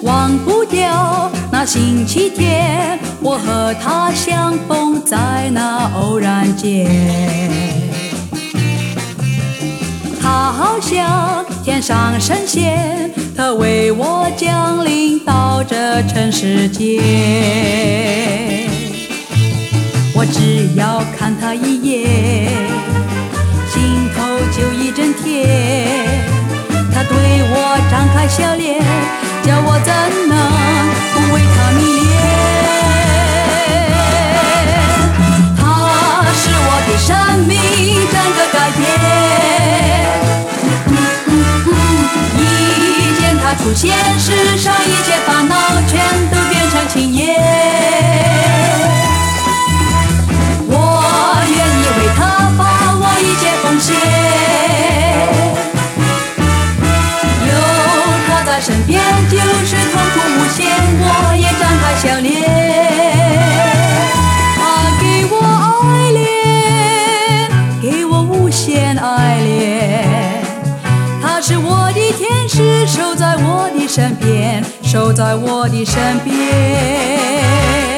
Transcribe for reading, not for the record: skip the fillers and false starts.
忘不掉那星期天，我和他相逢在那偶然间。他好像天上神仙，他为我降临到这尘世间。我只要看他一眼，心头就一阵甜。他对我张开笑脸，叫我怎能不为他迷恋？他是我的生命整个改变，一见他出现，世上一切烦恼全都变成青烟。我愿意为他把我一切奉献，身边就是痛苦无限，我也张开笑脸。他给我爱恋，给我无限爱恋。他是我的天使，守在我的身边，守在我的身边。